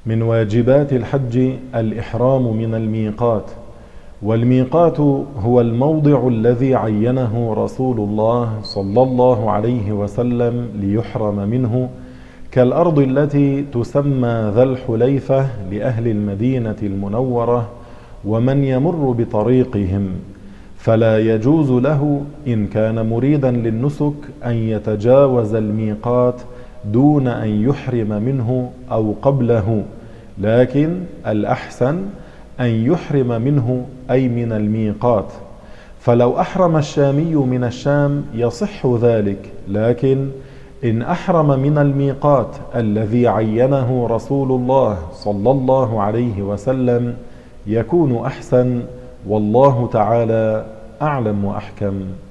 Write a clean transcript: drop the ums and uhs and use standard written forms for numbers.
من واجبات الحج الإحرام من الميقات. والميقات هو الموضع الذي عينه رسول الله صلى الله عليه وسلم ليحرم منه، كالأرض التي تسمى ذا الحليفة لأهل المدينة المنورة ومن يمر بطريقهم، فلا يجوز له إن كان مريدا للنسك أن يتجاوز الميقات دون أن يحرم منه أو قبله، لكن الأحسن أن يحرم منه أي من الميقات. فلو أحرم الشامي من الشام يصح ذلك، لكن إن أحرم من الميقات الذي عينه رسول الله صلى الله عليه وسلم يكون أحسن، والله تعالى أعلم وأحكم.